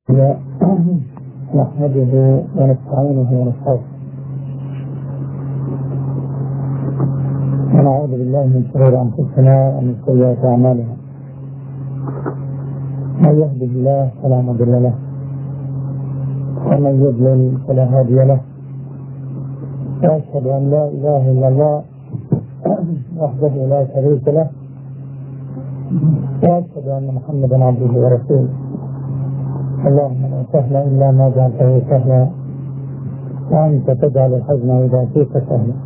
نحمده ونستعينه ونستغفره ونعوذ بالله من شرور انفسنا ومن سيئات اعمالنا. من يهده الله فلا مضل له ومن يضلل فلا هادي له، واشهد ان لا اله الا الله وحده لا شريك له، واشهد ان محمدا عبده ورسوله. اللهم لا سهل الا ما جعلته سهلا وانت تجعل الحزن اذا شئت سهلا.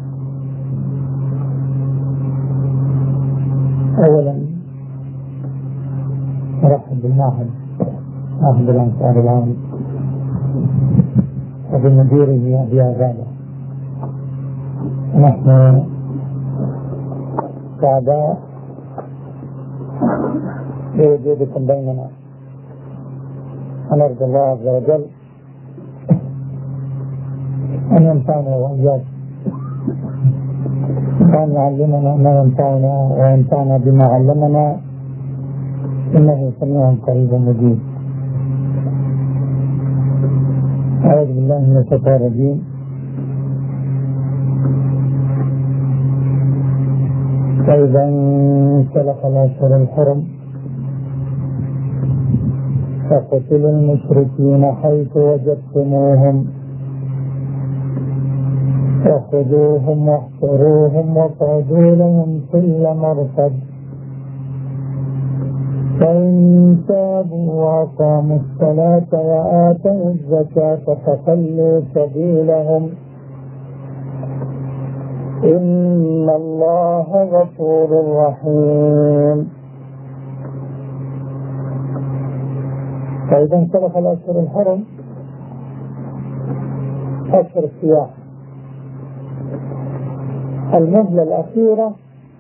اولا ارحب بالمعهد، معهد الانصار العام، وبمديره ابي عباده. نحن سعداء بوجودكم بيننا، ونرجو الله عز وجل أن ينفعنا وإياكم، وأن يعلمنا ما ينفعنا وينفعنا بما علمنا، إنه سميع قريب مجيب. أعوذ بالله من الشيطان الرجيم. فإذا انسلخ الأشهر الحرم فاقتلوا المشركين حيث وجدتموهم وخذوهم واحصروهم واقعدوا لهم كل مرصد، فإن تابوا وأقاموا الصلاة وآتوا الزكاة فخلوا سبيلهم إن الله غفور رحيم. فإذا انسلخ الأشهر الحرم، أشهر السياحة، المهلة الأخيرة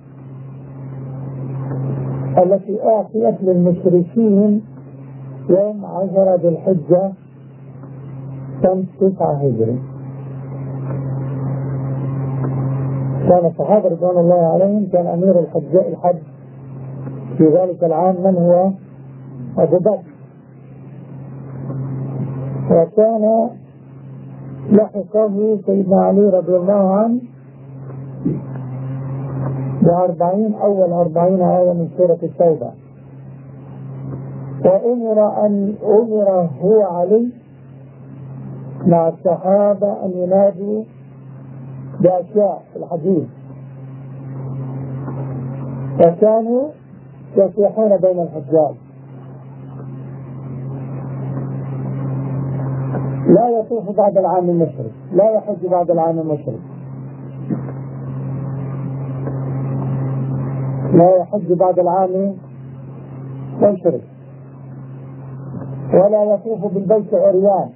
التي أعطيت للمشركين يوم 10 ذي الحجة سنة 9 هجري. كان الصحابة رضوان الله عليهم كان أمير الحج في ذلك العام من هو؟ أبو بكر، وكان لحقه سيدنا علي رضي الله عنه أول 40 آية من سورة التوبة، وأمر هو علي مع الصحابة أن ينادوا بأشياء في الحديث، وكانوا يصيحون بين الحجاج: لا يطوف بعد العام المشرك، لا يحج بعد العام المشرك، لا يحج بعد العام المشرك، ولا يطوف بالبيت عريان.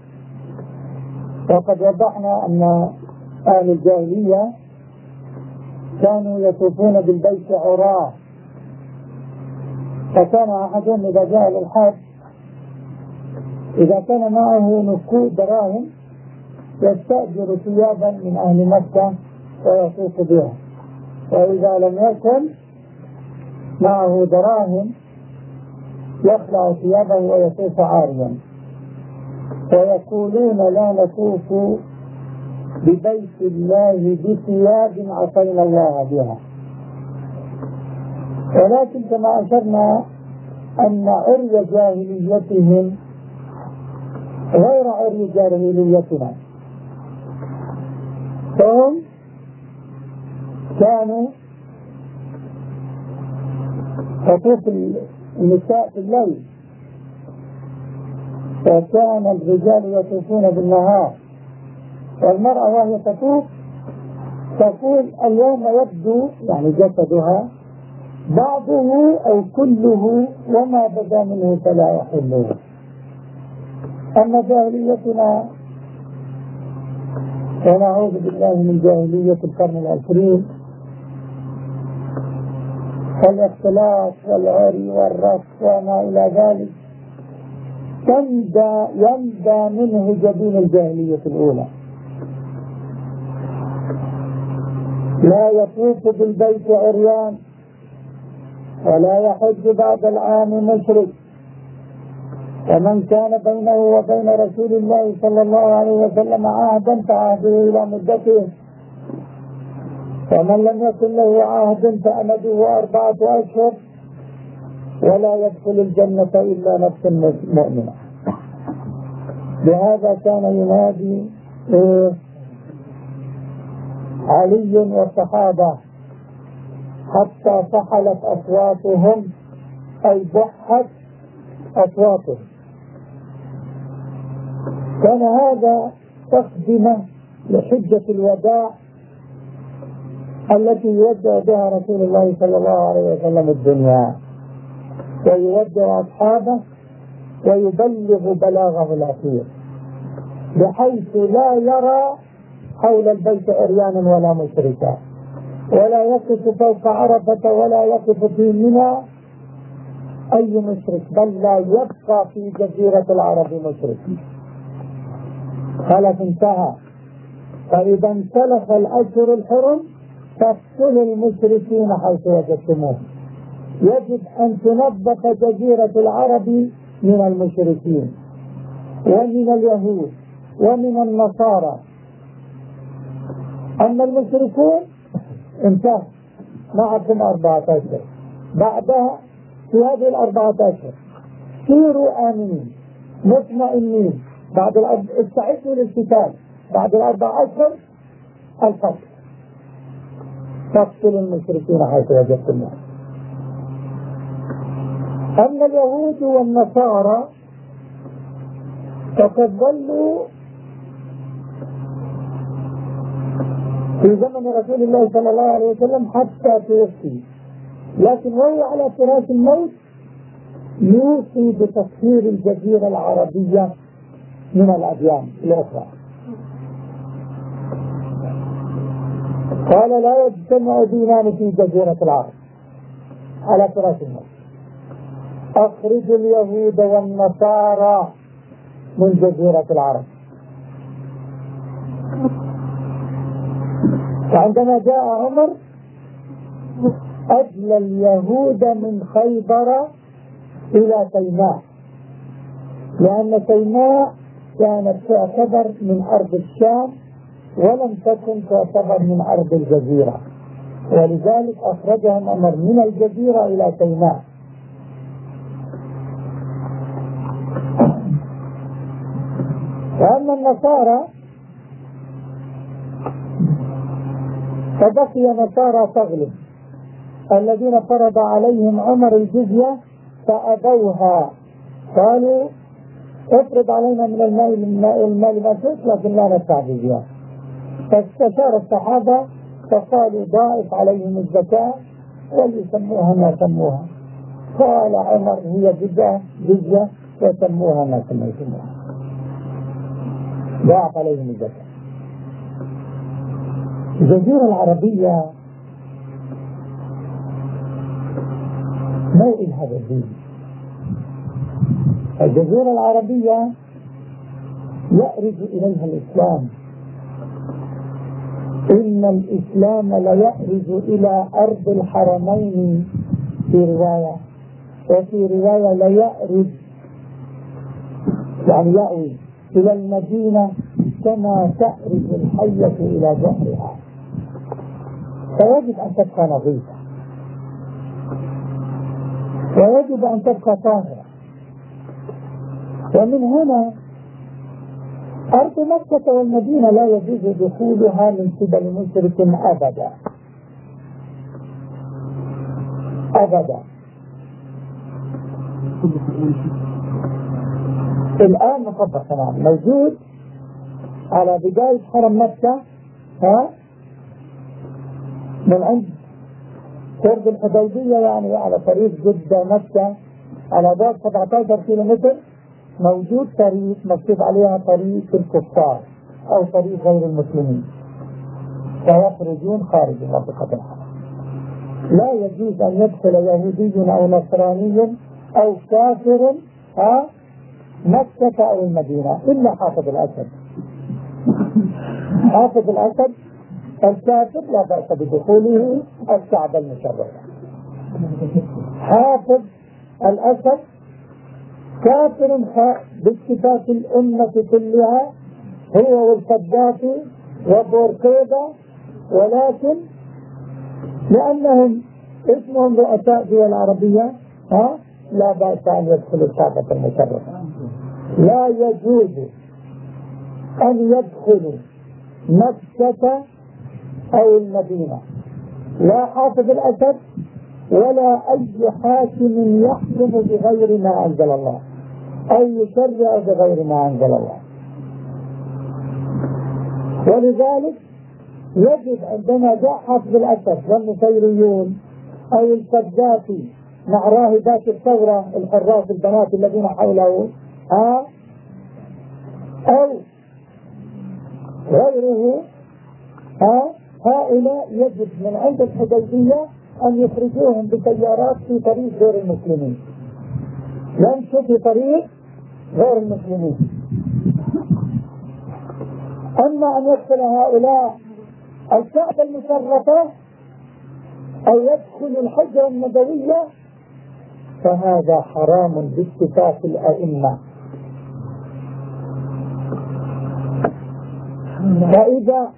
وقد وضحنا أن أهل الجاهلية كانوا يطوفون بالبيت عراه، فكان أحدهم إذا جاء للحج إذا كان معه نقود دراهم يستأجر ثيابا من أهل مكة ويطوف بها، وإذا لم يكن معه دراهم يخلع ثيابه ويطوف عاريا، ويقولون: لا نطوف ببيت الله بثياب عصينا الله بها. ولكن كما أشرنا أن عري جاهليتهم غير عري جاهليتنا، فهم كانوا تطوف النساء في الليل، وكان الرجال يطوفون بالنهار، والمرأة وهي تطوف تقول: اليوم يبدو يعني جسدها بعضه أو كله، وما بدا منه فلا يحله. أما جاهليتنا ونعوذ بالله من جاهلية القرن العشرين، والاختلاط والعري والرقص وما إلى ذلك، يندى منه جبين الجاهلية الأولى. لا يطوف بالبيت عريان، ولا يحج بعد العام مشرك، ومن كان بينه وبين رسول الله صلى الله عليه وسلم عهدا فعهده إلى مدته، ومن لم يكن له عهد فأمده 4 أشهر، ولا يدخل الجنة إلا نفس مؤمنة. بهذا كان ينادي علي والصحابة حتى سحلت أصواتهم، أي بحت أصواتهم. كان هذا تقدمة لحجة الوداع التي يودع بها رسول الله صلى الله عليه وسلم الدنيا، ويودع أصحابه ويبلغ بلاغه الأخير، بحيث لا يرى حول البيت عريانا ولا مشركا، ولا يقف فوق عرفة ولا يقف في منى أي مشرك، بل لا يبقى في جزيرة العرب مشرك. خلاص انتهى. فإذا انسلخ الأشهر الحرم فاقتلوا المشركين حيث وجدتموهم. يجب أن تنظف جزيرة العرب من المشركين ومن اليهود ومن النصارى. أما المشركون انتهى، معكم 4 أشهر. بعدها في هذه 4 أشهر سيروا آمنين مطمئنين، بعد استعدوا للقتال، بعد 4 أشهر القتل. تقتلوا المشركين حيث وجدتموهم. أما اليهود والنصارى فقد ظلوا في زمن رسول الله صلى الله عليه وسلم حتى توفي، لكن وهو على فراش الموت يوصي بتطهير الجزيرة العربية من الأديان الأخرى. قال لا يجتمع دينان في جزيرة العرب على فراش الموت. أخرجوا اليهود والنصارى من جزيرة العرب. فعندما جاء عمر أجلى اليهود من خيبر إلى سيناء، لأن سيناء كانت تعتبر من أرض الشام ولم تكن تعتبر من أرض الجزيرة، ولذلك أخرجهم عمر من الجزيرة إلى سيناء. وأما النصارى فبقي نصارى تغلب الذين فرض عليهم عمر الجزية فأبوها، قالوا افرض علينا من المال ما شئت لكن لا ندفع جزية. فاستشار الصحابة فقالوا ضاعف عليهم الزكاة وليسموها ما سموها. قال عمر هي جزية وسموها ما سميتموها، ضاعف عليهم الزكاة. الجزيرة العربية موئل هذا الدين. الجزيرة العربية يأرج إليها الإسلام. إن الإسلام ليأرج إلى أرض الحرمين في رواية، وفي رواية ليأرج يعني يأوي إلى المدينة كما تأرج الحية إلى جحرها. فيجب أن تبقى نظيفة، ويجب أن تبقى طاهرة. ومن هنا أرض مكة والمدينة لا يجوز دخولها من قبل مشرك أبدا أبدا. الآن مطبق تمام موجود على بداية حرم مكة، من عند قرب الحديبية، يعني على طريق جدة مكة على بعد 17 كيلومتر موجود طريق مكتوب عليها طريق الكفار أو طريق غير المسلمين، فيخرجون خارج منطقة الحرم. لا يجوز أن يدخل يهودي أو نصراني أو كافر مكة أو المدينة إلا حافظ الأسد. حافظ الأسد الكافر لا بأس بدخوله الكعبة المشرفة. حافظ الأسد كافر باتفاق الأمة كلها هو والقذافي وبورقيبة، ولكن لأنهم اسمهم رؤساء دول عربية لا بأس أن يدخلوا الكعبة المشرفة. لا يجوز أن يدخلوا مكة أو المدينة لا حافظ الأسد ولا أي حاكم يحكم بغير ما أنزل الله أو يشرع بغير ما أنزل الله. ولذلك يجب عندما جاء حافظ الأسد والنصيريون أو القذافي مع راهبات الثورة الحراس البنات الذين حوله أو غيره هؤلاء يجب من عند الحديبية أن يخرجوهم بسيارات في طريق غير المسلمين، يمشوا في طريق غير المسلمين. أما أن يدخل هؤلاء الكعبة المشرفة أو يدخل الحجرة النبوية فهذا حرام باتفاق الأئمة. فإذا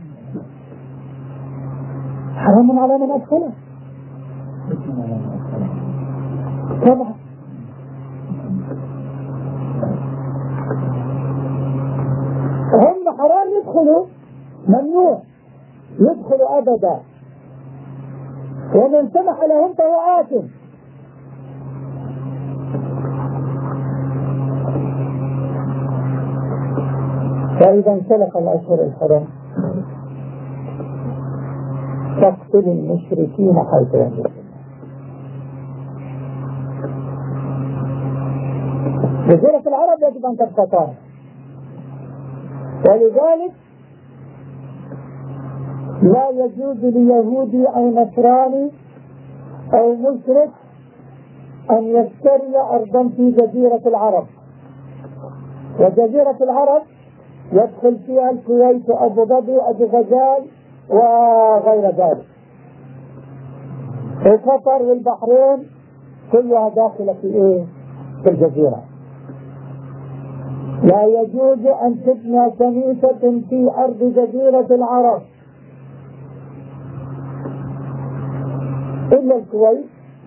حرام على من أدخله طبعا. هم حرام يدخلوا، ممنوع يدخلوا أبدا، ومن سمح لهم فهو آثم. فإذا انسلخ الأشهر الحرام فاقتلوا المشركين حيث ينزلون. جزيرة العرب يجب أن تبقى طاهرة، ولذلك لا يجوز ليهودي أو نصراني أو مشرك أن يشتري أرضا في جزيرة العرب. وجزيرة العرب يدخل فيها الكويت وأبو ظبي وأبو غزال وغير ذلك، وقطر والبحرين كلها داخلة في الجزيرة. لا يجوز أن تبنى كنيسة في أرض جزيرة العرب إلا الكويت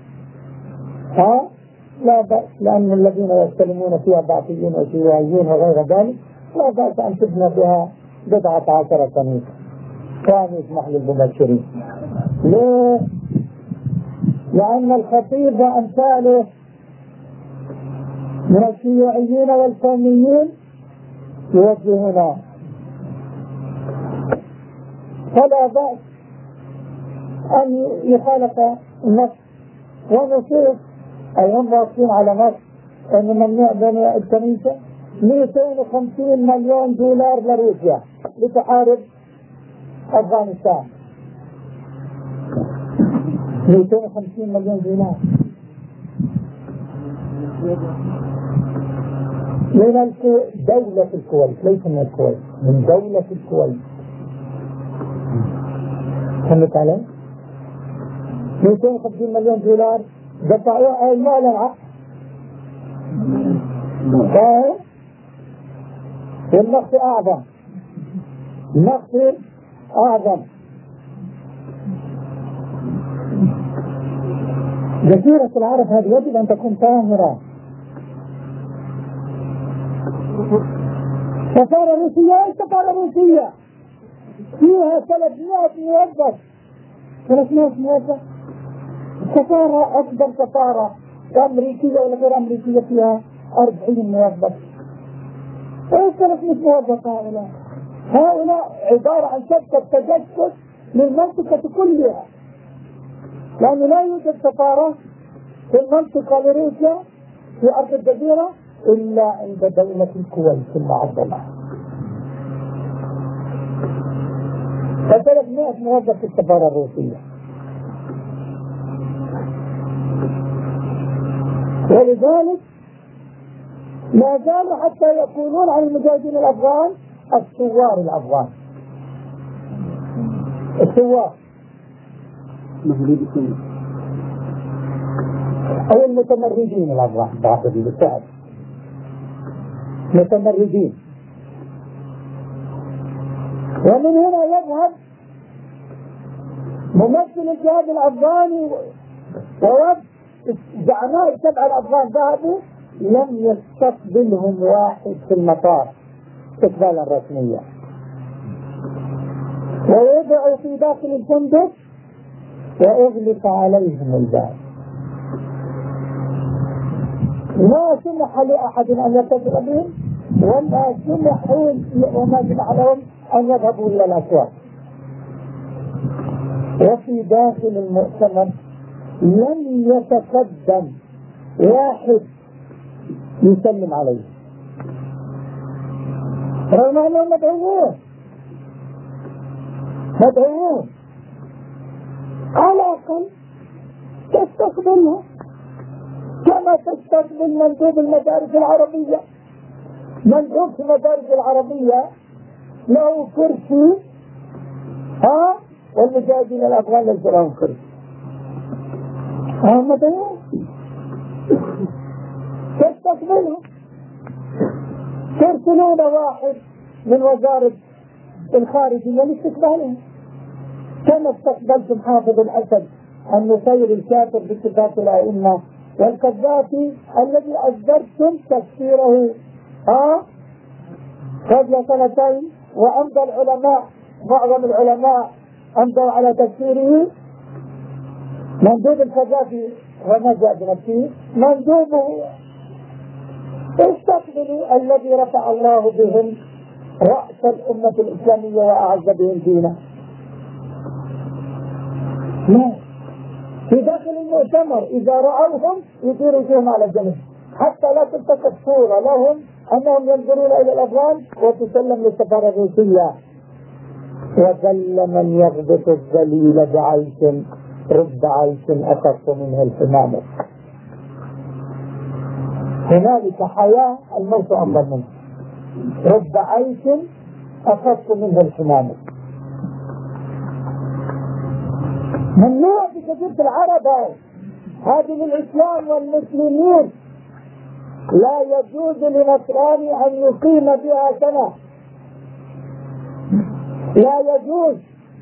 لا بأس، لأن الذين يستلمون فيها بعثيين وشيوعيين وغير ذلك لا بأس أن تبنى بها 19 كنيسة كان يسمح للمبشرين. ليه؟ لأن الخطيب وأمثاله من الشيوعيين والقوميين يوجهون، فلا بأس أن يخالف النص ونصوص أيام واقفين على نص أن ممنوع بناء الكنيسة. 250 مليون دولار لروسيا لتحارب أفغانستان، 250 مليون دولار من دولة الكويت، ليس من الكويت، من دولة الكويت. فهمت علي؟ 250 مليون دولار دفعوها مالا والنقص أعظم، النقص أعظم. جزيرة العرب هذه يجب أن تكون طاهرة. سفارة روسية، أي سفارة روسية فيها 300 موظف، 300 موظف. سفارة أكبر سفارة أمريكية ولا غير أمريكية فيها 40 موظف. ايش 300 موظف هؤلاء؟ هؤلاء عبارة عن شبكة تجسس للمنطقة كلها، لأنه لا يوجد سفارة في المنطقة لروسيا في أرض الجزيرة إلا عند دولة الكويت المعظمة. 300 موظف في السفارة الروسية. ولذلك ما زالوا حتى يقولون عن المجاهدين الأفغان الثوار الأفغان، الثوار أو المتمردين الأفغان بالفعل. متمردين. ومن هنا يذهب ممثل الجهاد الأفغاني ووفد زعماء السبع الأفغان ذهبوا، لم يستقبلهم واحد في المطار استقبالا رسميا، ووضعوا في داخل الفندق وأغلق عليهم الباب. ما سمح لأحد أن يتصل بهم، وما سمح لهم أن يذهبوا إلى الأسواق. وفي داخل المؤتمر لم يتقدم واحد يسلم عليه، رغم أنهم مدعوون على الأقل تستقبلهم كما تستقبل مندوب المدارس العربية. مندوب في المدارس العربية له كرسي، والمجاهدين الأفغان ليس لهم كرسي، مدعوون تستقبلهم. ترسلون واحد من وزارة الخارجية لاستقبالهم، كما استقبلتم حافظ الأسد النصيري الكافر باتفاق الأئمة، والقذافي الذي أجبرتم تكفيره قبل سنتين، وأمضى العلماء معظم العلماء أمضوا على تكفيره. مندوب القذافي وما جاء بنفسه، مندوبه استقبلوا الذي رفع الله بهم رأس الأمة الإسلامية وأعز بهم دينه. لا، في داخل المؤتمر إذا رأوهم يطيرون على الجنب، حتى لا تلتقط صورة لهم أنهم ينظرون إلى الأفغان وتسلم للسفارة الروسية. وذل من يغبط الذليل بعيش، رب عيش أخف منه الحمامة. هنالك حياة الموت أفضل منه، رب عيش أخف منه الحمامة. ممنوع في جزيرة العرب هذه للإسلام والمسلمين، لا يجوز لنصراني أن يقيم بها سنة، لا يجوز.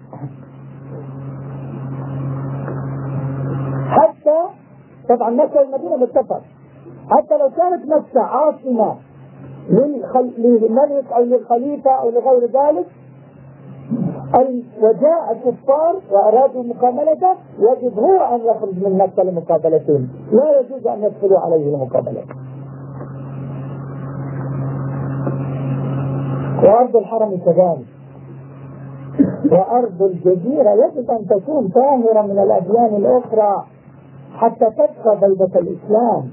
حتى طبعا مكة والمدينة متفق، حتى لو كانت مكة عاصمة للملك أو للخليفة أو لغير ذلك، وجاء الكفار وأرادوا مقابلته، يجب هو أن يخرج من مكة لمقابلتهم، لا يجوز أن يدخلوا عليه لمقابلته. وأرض الحرم كذلك، وأرض الجزيرة يجب أن تكون طاهرة من الأديان الأخرى حتى تبقى بيضة الإسلام.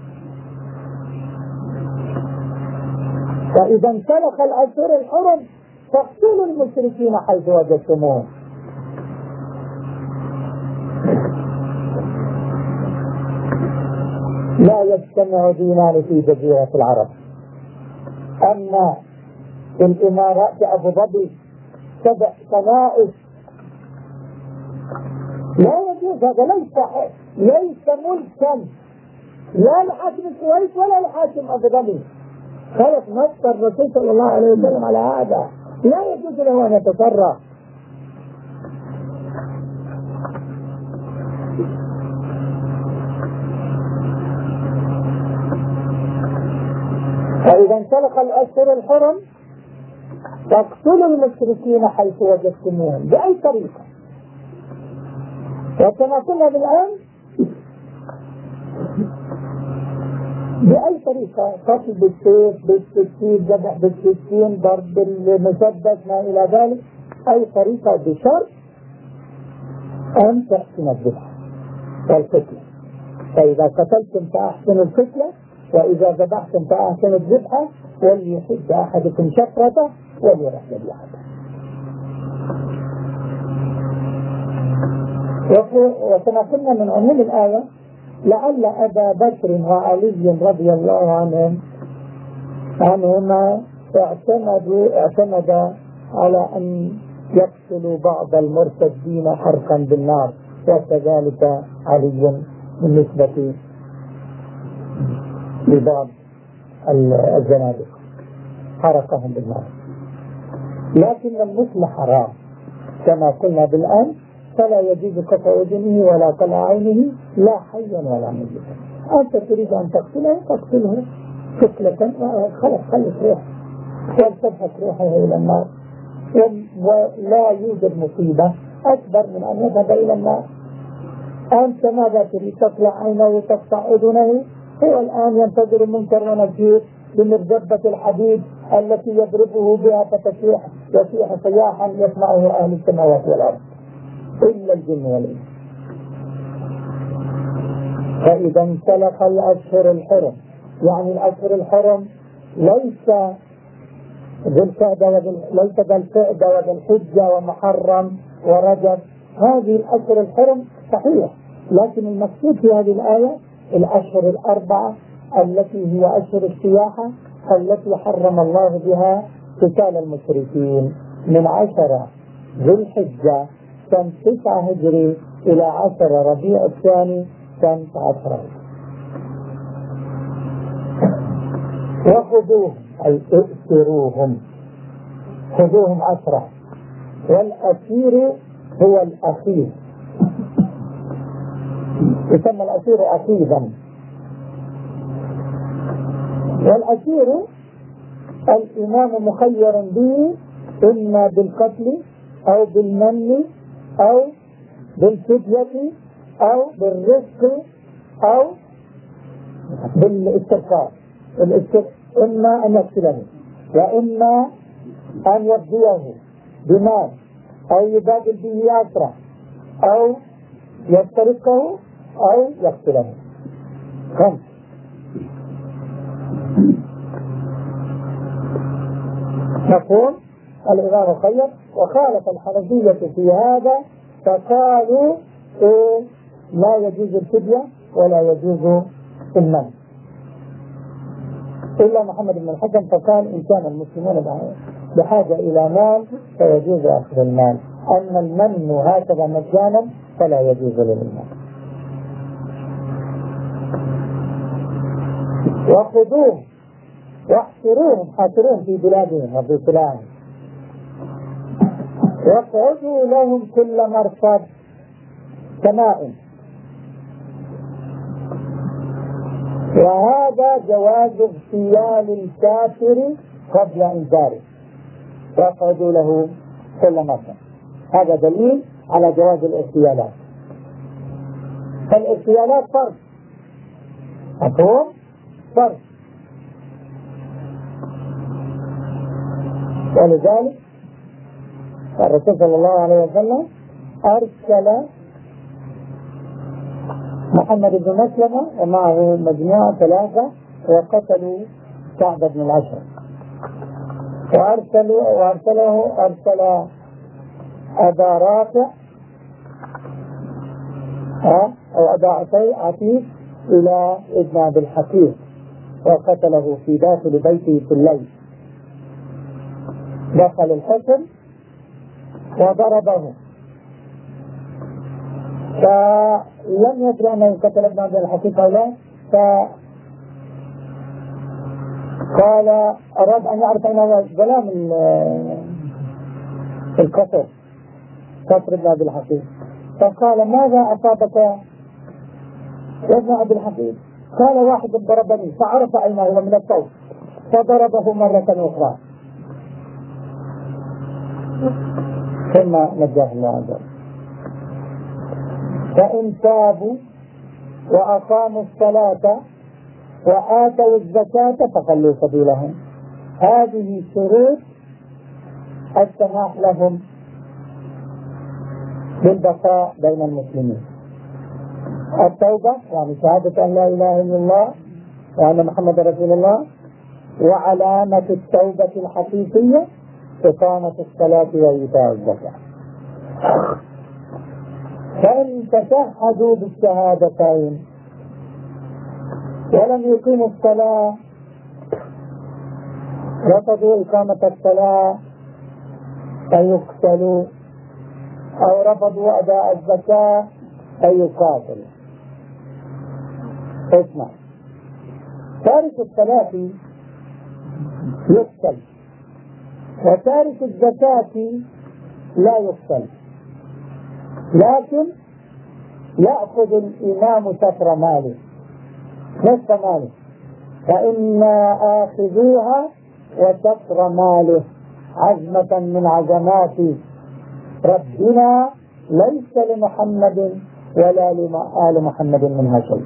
فإذا انسلخ الأشهر الحرم فاقتلوا المشركين حيث وجدتموهم. لا يجتمع دينان في جزيرة العرب. أما في الإمارات أبو ظبي 7 كنائس، لا يجوز، هذا ليس ملكا لا لحاكم الكويت ولا لحاكم أبو ظبي. خلق نص الرسول صلى الله عليه وسلم على هذا، لا يجوز له أن يتصرف. فإذا انسلخ الأشهر الحرم فاقتلوا المشركين حيث وجدتموهم بأي طريقة. وكما قلنا بالآن بأي طريقة، قتل بالسيف، بالسكين، ذبح بالسكين، ضرب بالمسدس، ما إلى ذلك، أي طريقة بشرط أن تحسن الذبح والقتلة. فإذا قتلتم فأحسنوا القتلة، وإذا ذبحتم فأحسنوا الذبحة، وليحد أحدكم شفرته وليرح ذبيحته. وكما قلنا من عموم الآية لعل أبا بكر وعلي رضي الله عنهما اعتمد على أن يقتلوا بعض المرتدين حرقا بالنار، وكذلك علي بالنسبة لبعض الزنادقة. حرقهم بالنار. لكن المثل حرام كما قلنا بالآن، فلا يجوز قطع أذنه ولا قلع عينه لا حيا ولا ميتا. أنت تريد أن تقتله تقتله قتلة خلص روح وتذهب روحه إلى النار، ولا يوجد مصيبة أكبر من أن يذهب إلى النار. أنت ماذا تريد؟ تقلع عينه وتقطع أذنه؟ هو الآن ينتظر المنكر ونكير بمرجبة الحديد التي يضربه بها فتسيح يسيح صياحا يسمعه أهل السماوات والأرض إلا الجن والإنس. فإذا انسلخ الأشهر الحرم، يعني الأشهر الحرم ليس ذي القعدة وذي الحجة ومحرم ورجب، هذه الأشهر الحرم صحيح، لكن المقصود في هذه الآية الأشهر الأربعة التي هي أشهر السياحة التي حرم الله بها قتال المشركين من 10 ذي الحجة سنة 9 هجري إلى 10 ربيع الثاني سنة 10 هجري. وخذوهم أي ائسروهم، خذوهم 10، والأسير هو الأخير، يسمى الأسير أخيرا. والأسير الإمام مخير به إما بالقتل أو بالمن أو بالفدية أو بالرزق أو بالاسترقاق، إما أن يقتله وإما أن يفديه بمال أو يبادل به أسرة أو يسترقه أو يقتله. 5. مفهوم؟ الإمام خير. وخالف الحنفية في هذا فقالوا لا يجوز الفدية ولا يجوز المن، إلا محمد بن الحكم فقال إن كان المسلمون بحاجة إلى مال فيجوز أخذ المال، أما المن هكذا مجانا فلا يجوز للمال. وخذوهم واحصروهم، حاصروهم في بلادهم وفي بلادهم، واقعدوا لهم كل مرصد سماء. وهذا جواز اغتيال الكافر قبل انذاره، واقعدوا له كل مرصد، هذا دليل على جواز الاغتيالات. فالاغتيالات فرض، مفهوم؟ فرض. ولذلك الرسول صلى الله عليه وسلم أرسل محمد بن مسلمة ومعه مجموعة 3 وقتلوا كعب بن الأشرف، أرسل أبا رافع أو أبا عتيق إلى ابن أبي الحكيم وقتله في داخل بيته في الليل. دخل الحكم وضربه، فلم يدري أنه قتل ابن أبي الحكيم أو لا، فقال أراد أن يعرف أنه ظلام القتل قتل ابن أبي الحكيم، فقال ماذا أصابك يا ابن أبي الحكيم؟ قال واحد ضربني، فعرف أين هو من الصوت فضربه مرة أخرى ثم نجاه الله عز وجل. فإن تابوا وأقاموا الصلاة وآتوا الزكاة فخلوا سبيلهم. هذه شروط السماح لهم بالبقاء بين المسلمين: التوبة يعني شهادة أن لا إله إلا الله وأن محمد رسول الله، وعلامة التوبة الحقيقية إقامة الصلاة وإيتاء الزكاة. فإن تشهدوا بالشهادتين ولم يقيموا الصلاة، رفضوا إقامة الصلاة فيقتلوا، أو رفضوا أداء الزكاة فيقاتلوا. اسمع، تارك الصلاة يقتل، وتارك الزكاة لا يقتل، لكن يأخذ الإمام شطر ماله نصف ماله، فإنا آخذوها وشطر ماله عزمة من عزمات ربنا ليس لمحمد ولا لآل محمد منها شيء.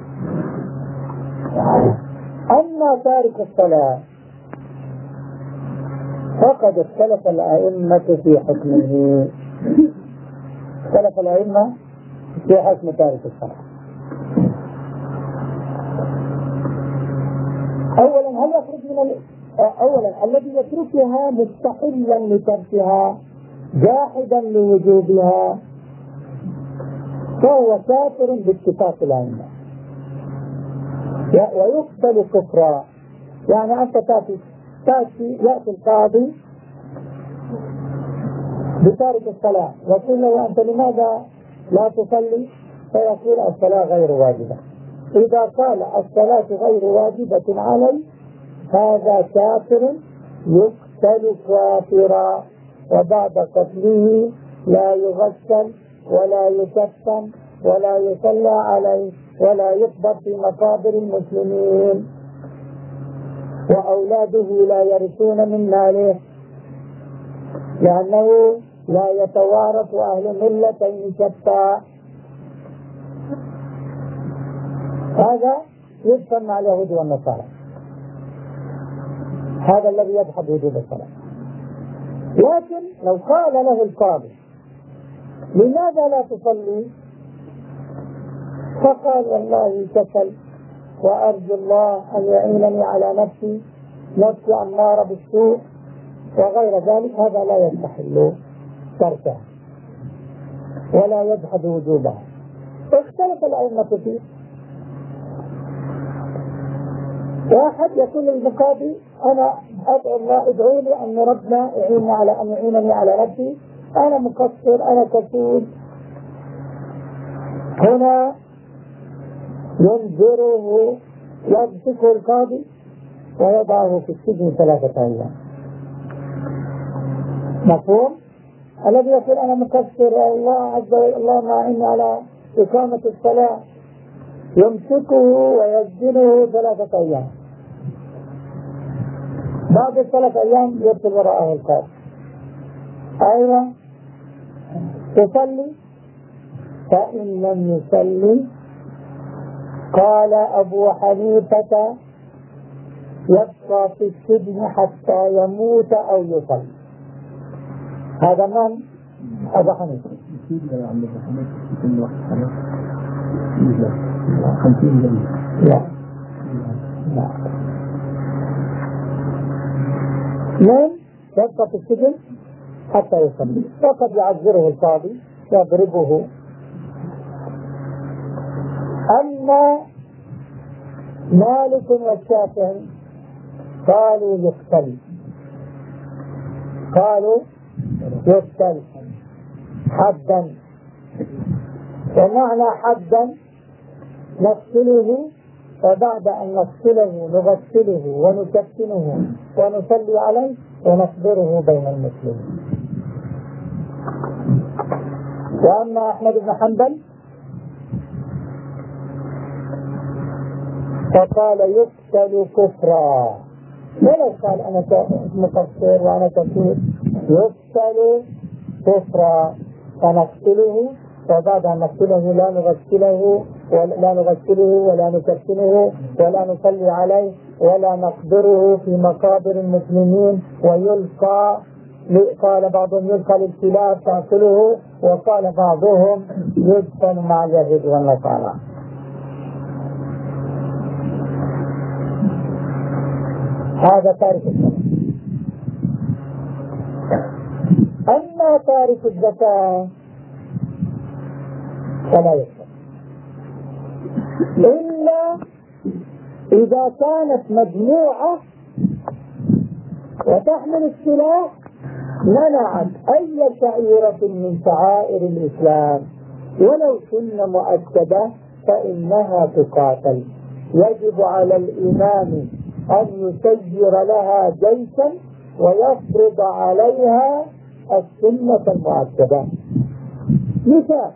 أما تارك الصلاة فقد اختلف الأئمة في حكمه، اختلف الأئمة في حكم تارك الصلاة. أولا هل يخرج من أولا الذي يتركها مستحلا لتركها جاحدا لوجوبها فهو كافر باتفاق الأئمة ويقتل كفرا. يعني أنت يأتي القاضي بتارك الصلاة يقول له أنت لماذا لا تصلي؟ فيقول الصلاة غير واجبة. إذا قال الصلاة غير واجبة علي هذا كافر يقتل كافرا، وبعد قتله لا يغسل ولا يكفن ولا يصلى عليه ولا يقبر في مقابر المسلمين، وأولاده لا يرثون من ماله لأنه لا يتوارث أهل ملتين شتى. هذا يدفن مع اليهود والنصارى، هذا الذي يجحد وجوب الصلاة. لكن لو قال له القاضي لماذا لا تصلي؟ فقال والله كسل وأرجو الله أن يعينني على نفسي أمارة بالسوء وغير ذلك، هذا لا يستحل تركه ولا يجحد وجوبه. اختلف الأئمة فيه. واحد يقول للقاضي أنا أدعو الله ادعو لي أن ربنا يعينني على نفسي، أنا مقصر أنا كسول. هنا ينذره يمسكه القاضي ويضعه في السجن 3 أيام. مفهوم؟ الذي يقول أنا مقصر الله عز وجل اللهم أعني على إقامة الصلاة يمسكه ويسجنه 3 أيام، بعد 3 أيام يرسل وراءه القاضي أين تصلي؟ فإن لم يصلي قال أبو حنيفة يبقى في السجن حتى يموت أو يصلي. هذا من؟ أبو حنيفة. لا من يبقى في السجن حتى يصلي، وقد يعذره القاضي يضربه. أما مالك والشافعي قالوا يقتل حدا. ومعنى حدا نقتله، وبعد أن نقتله نغسله ونكفنه ونصلي عليه ونصبره بين المسلمين. وأما أحمد بن حنبل فقال يقتل كفرا، ولو قال أنا مقصر وأنا كثير يقتل كفرا، فنقتله، وبعد أن نقتله لا نغسله ولا نكفنه ولا نصلي عليه ولا نقبره في مقابر المسلمين، ويلقى، قال بعضهم يلقى للكلاب تأكله، وقال بعضهم يدفن مع اليهود والنصارى. هذا تارك الصلاة. أما تارك الزكاة فلا يكفر إلا إذا كانت مجموعة وتحمل السلاح منعت أي شعيرة من شعائر الإسلام ولو سنة مؤكدة فإنها تقاتل. يجب على الإمام أن يسير لها جيشا ويفرض عليها السنة المؤكدة. مثال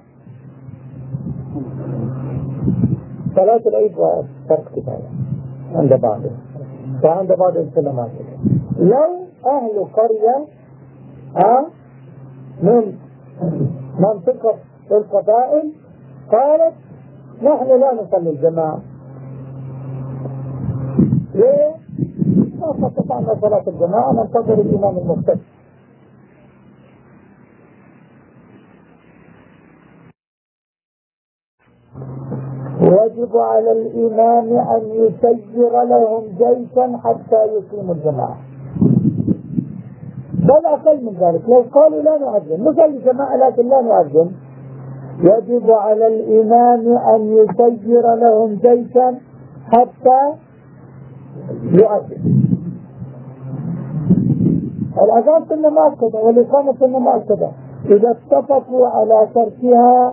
صلاة العيد وفرق كفاية عند بعضهم وعند بعض السلامات. لو أهل قرية من منطقة القبائل قالت نحن لا نصلي الجماعة، ليه؟ ما استطعنا صلاة الجماعة ننتظر الإمام المقتدي. يجب على الإمام أن يسير لهم جيشا حتى يقيموا الجماعة، بل أقل من ذلك. لو قالوا لا نؤذن نصلي جماعة لكن لا نؤذن، يجب على الإمام أن يسير لهم جيشا حتى يؤذن. الأذان سنة مؤكدة والإقامة سنة مؤكدة، إذا اتفقوا على تركها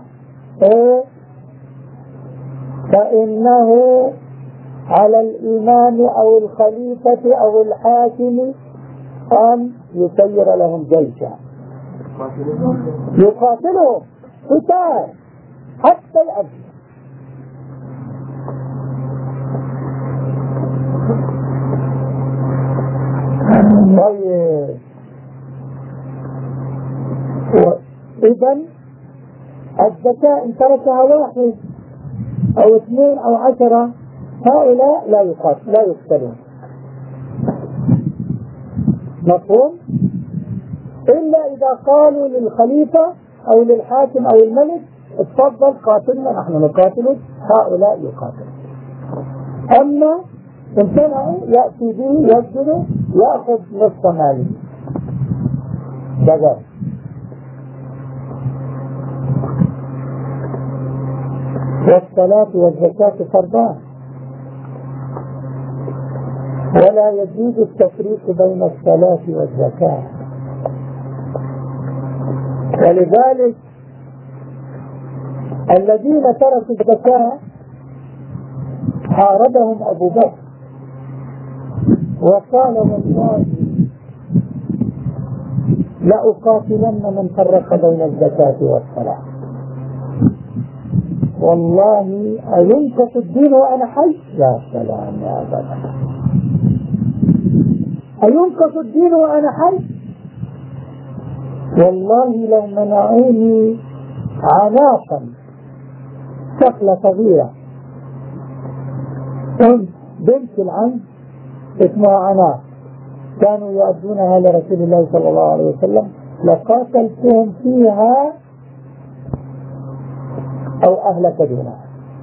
فإنه على الإمام أو الخليفة أو الحاكم أن يسير لهم جيشا يقاتلهم قتال حتى يأذن. طيب إذن الزكاة إن تركها واحد أو 2 أو 10 هؤلاء لا يقتلون، مفهوم؟ إلا إذا قالوا للخليفة أو للحاكم أو الملك اتفضل قاتلنا نحن نقاتل، هؤلاء يقاتلون. أما إن كانوا يأتي به يسجد يأخذ نصف ماله كذا. والصلاة والزكاة فرضان ولا يجوز التفريق بين الصلاة والزكاة، ولذلك الذين تركوا الزكاة حاربهم أبو بكر وقال والله لأقاتلن من فرق بين الزكاة والصلاة. والله أينقص الدين وأنا حي؟ يا سلام يا بابا، أينقص الدين وأنا حي؟ والله لو منعوني عناقا شكلة صغيرة بنت العم اسمها عناق كانوا يؤدونها لرسول الله صلى الله عليه وسلم لقاتلتهم فيها أو أهلك دونها.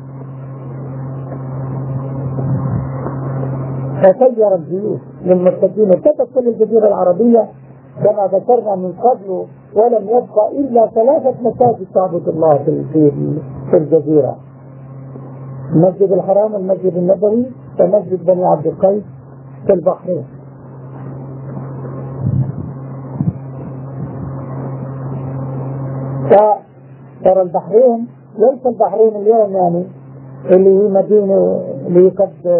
فسير الجيوش للمرتدين كتب كل الجزيرة العربية كما ذكرنا من قبل، ولم يبقى إلا 3 مساجد تعبد الله في الجزيرة: المسجد الحرام، المسجد النبوي، ومسجد بني عبد القيس في البحرين. ترى البحرين ليس البحرين اليوم يعني اللي هي مدينة اللي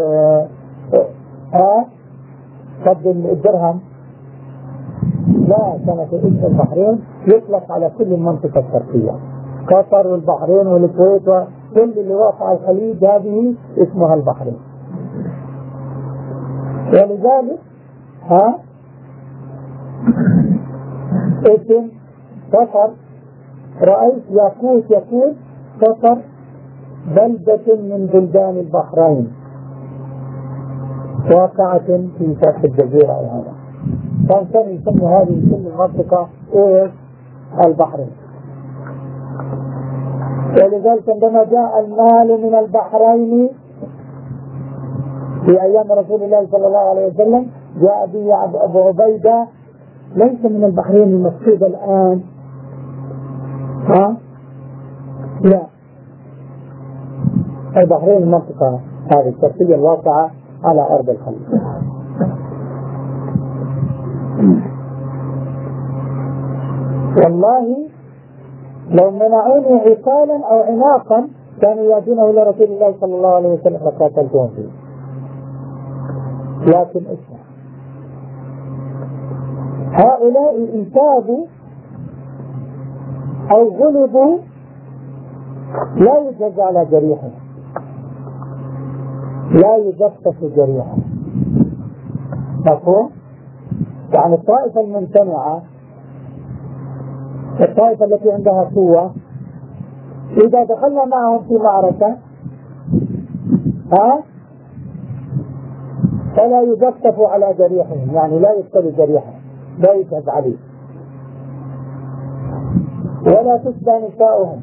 قد الدرهم، لا، كانت اسم البحرين يطلق على كل المنطقة الشرقية، قطر والبحرين والكويت وكل اللي واقع على الخليج هذه اسمها البحرين. ولذلك اسم قطر رأيت ياقوت قطر بلدة من بلدان البحرين واقعة في شرق الجزيرة هذا، كان يسمى هذه كل المنطقة البحرين. ولذلك عندما جاء المال من البحرين في أيام رسول الله صلى الله عليه وسلم جاء به أبو عبيدة ليس من البحرين المقصود الآن، لا، البحرين المنطقة هذه الشرقية الواقعة على أرض الخليج. والله لو منعوني عقالا أو عناقا كانوا يأتونه إلى رسول الله صلى الله عليه وسلم لقاتلتهم فيه. لكن اسمع، هؤلاء إن تابوا أو غلبوا لا يجز على جريحهم، لا يجفف جريحهم. مفهوم؟ يعني الطائفة الممتنعة، الطائفة التي عندها قوة، إذا دخلنا معهم في معركة فلا يجفف على جريحهم، يعني لا يقتل جريحهم، لا يجهز عليه، ولا تسبى نساؤهم،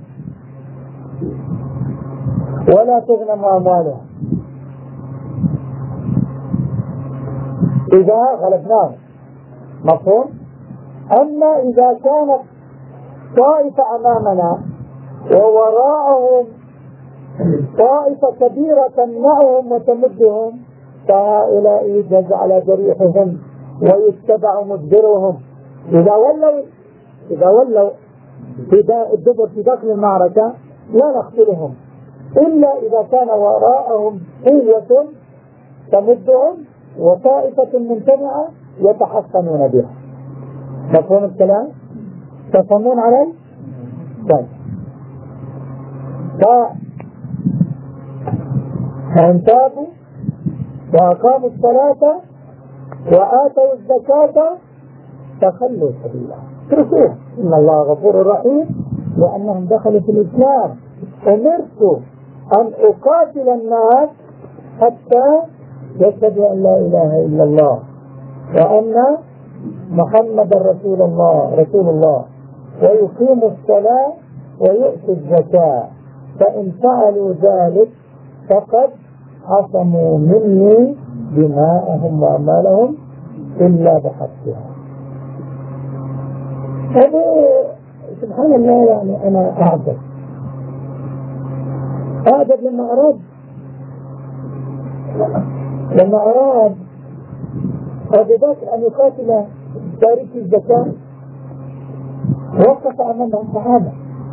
ولا تغنم أموالهم إذا غلبناهم. مفهوم؟ أما إذا كانت طائفة أمامنا ووراءهم طائفة كبيرة تمنعهم وتمدهم، فهؤلاء يجهز على جريحهم ويتبع مدبرهم. إذا ولوا الدبر في داخل المعركة لا نقتلهم إلا إذا كان وراءهم قوة تمدهم وطائفة ممتنعة يتحصنون بها. مفهوم الكلام؟ تفهمون علي؟ طيب، فإن تابوا وأقاموا الصلاة وآتوا الزكاة فخلوا سبيلهم، اتركوه، إن الله غفور رحيم، لأنهم دخلوا في الإسلام. أمرت أن أقاتل الناس حتى يشهدوا أن لا إله إلا الله وأن محمد رسول الله ويقيموا الصلاة ويؤتوا الزكاة، فإن فعلوا ذلك فقد عصموا مني دماءهم وأموالهم إلا بحقها. هذا سبحان الله، يعني أنا أعجب لما أراد أبو بكر أن يقاتل تارك الزكاة وقف أمامه الصحابة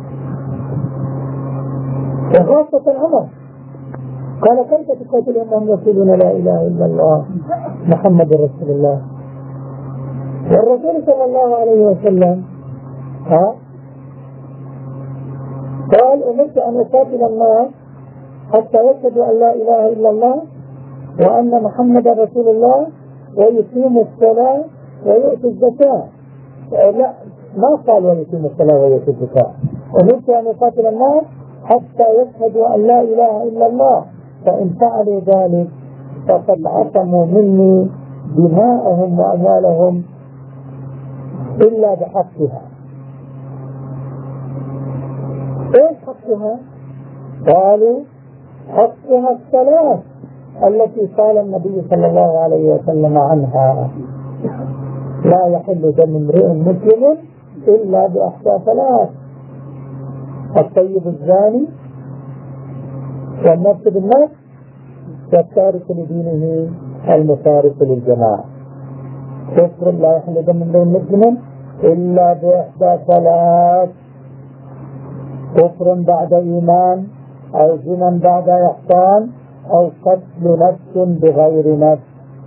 وخاصة عمر، قال كيف تقاتل أنهم يقولون لا إله إلا الله محمد رسول الله؟ والرسول صلى الله عليه وسلم قال أمرت أن أقاتل الناس حتى يشهدوا أن لا إله إلا الله وأن محمد رسول الله ويقيموا الصلاة ويؤتوا الزكاة. لا، ما قال ويقيموا الصلاة ويؤتوا الزكاة، أمرت أن أقاتل الناس حتى يشهدوا أن لا إله إلا الله، فإن فعلوا ذلك فقد عصموا مني دماءهم وأموالهم إلا بحقها. إيش حقها؟ قالوا حقها الصلاة التي قال النبي صلى الله عليه وسلم عنها: لا يحل دم امرئ مسلم إلا بإحدى ثلاث: الطيب الزاني، والنفس بالنفس، والتارك لدينه المفارق للجماعة. كفر لا يحل دم امرئ مسلم إلا بإحدى ثلاث: كفر بعد إيمان، أو زنا بعد إحسان، أو قتل نفس بغير نفس.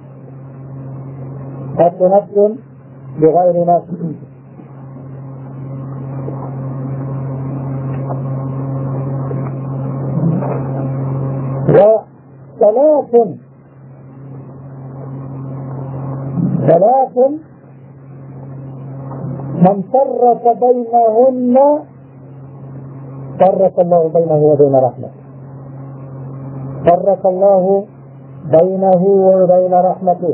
قتل نفس بغير نفس. ثلاث من فرق بينهن فرق الله بينه وبين رحمته. فرق الله بينه وبين رحمته،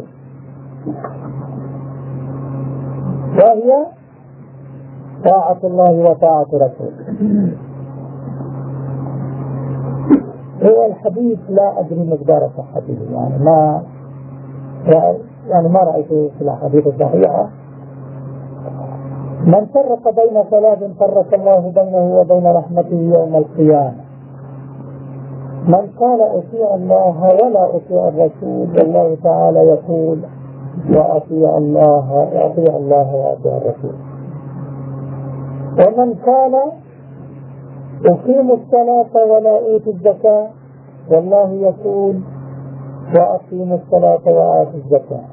وهي طاعة الله وطاعة رسوله. هو الحديث لا أدري مقدار صحته، يعني ما رأيته في الأحاديث الصحيحة. من فرق بين ثلاث فرق الله بينه وبين رحمته يوم القيامة: من قال أطيع الله ولا أطيع الرسول، والله تعالى يقول: وأطيع الله وأطيع الرسول. ومن قال أقيم الصلاة ولا أوتي الزكاة، والله يقول: وأقيموا الصلاة وآتوا الزكاة.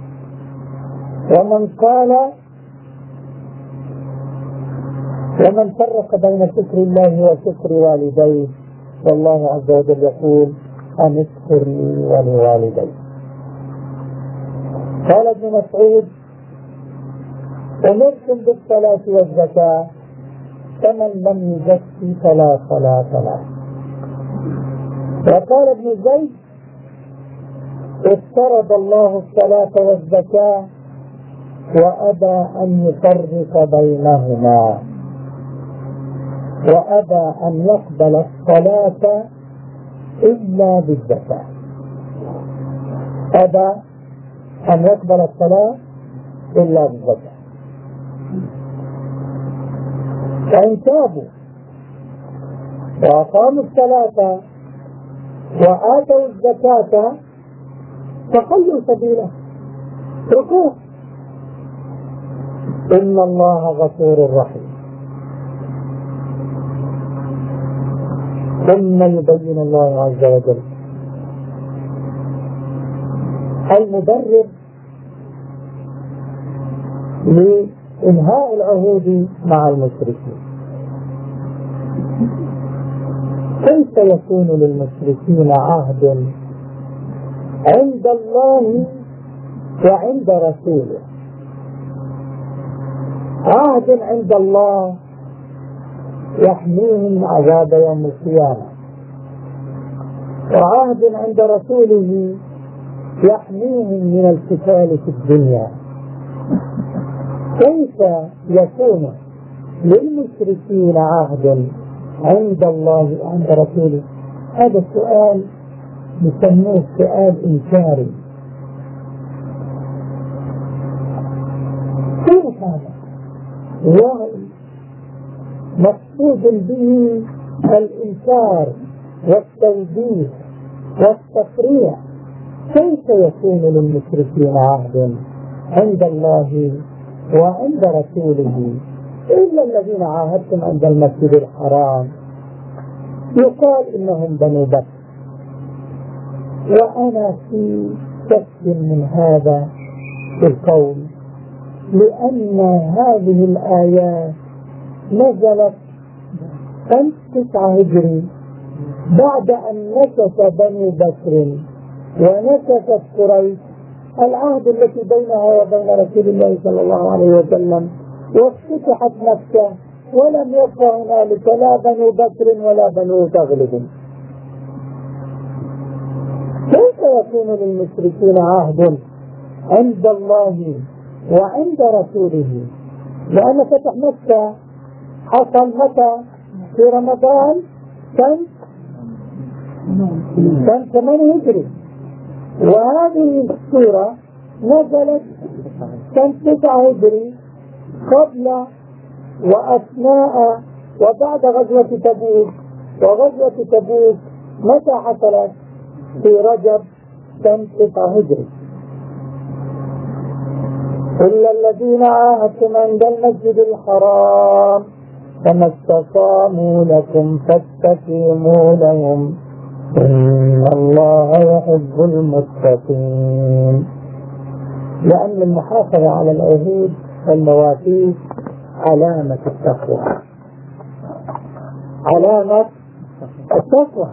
ومن فرق بين شكر الله وشكر والديه، والله عز وجل يقول أن اشكر لي ولوالدي. قال ابن مسعود أمرتم بالصلاة والزكاة فمن لم يزكي فلا صلاة له. وقال ابن زيد افترض الله الصلاة والزكاة وأبى أن يفرق بينهما، وأبى أن يقبل الصلاة إلا بالزكاة. أبى أن يقبل الصلاة إلا بالزكاة. فإن تابوا وأقاموا الصلاة وآتوا الزكاة فخلوا سبيله، اتركوه، إن الله غفور رحيم. ثم يبين الله عز وجل المبرر لإنهاء العهود مع المشركين. كيف يكون للمشركين عهد عند الله وعند رسوله؟ عهد عند الله يحميهم من عذاب يوم القيامة، وعهد عند رسوله يحميهم من القتال في الدنيا. كيف يكون للمشركين عهد عند الله وعند رسوله؟ هذا السؤال يسموه سؤال إنكاري. كيف هذا؟ مقصود به الإنكار والتوبيخ والتفريع. كيف يكون للمشركين عهد عند الله وعند رسوله إلا الذين عاهدتم عند المسجد الحرام؟ يقال إنهم بنو بكر، وأنا في شك من هذا القول، لأن هذه الآيات نزلت 9 هجري بعد أن نكث بنو بكر ونكثت قريش العهد التي بينها وبين رسول الله صلى الله عليه وسلم، وافتتحت مكة ولم يبقى هنالك لا بنو بكر ولا بنو تغلب. كيف يكون للمشركين عهد عند الله وعند رسوله؟ لأن فتح مكة حصل متى؟ في رمضان كان 8 هجري، وهذه السورة نزلت كان 9 هجري قبل وأثناء وبعد غزوة تبوك. وغزوة تبوك متى حصلت؟ في رجب كان 9 هجري. إلا الذين عاهدتم عند المسجد الحرام فما استقاموا لكم فاستقيموا لهم إن الله يحب المتقين. لأن المحافظة على العهود والمواثيق علامة التقوى، علامة التقوى.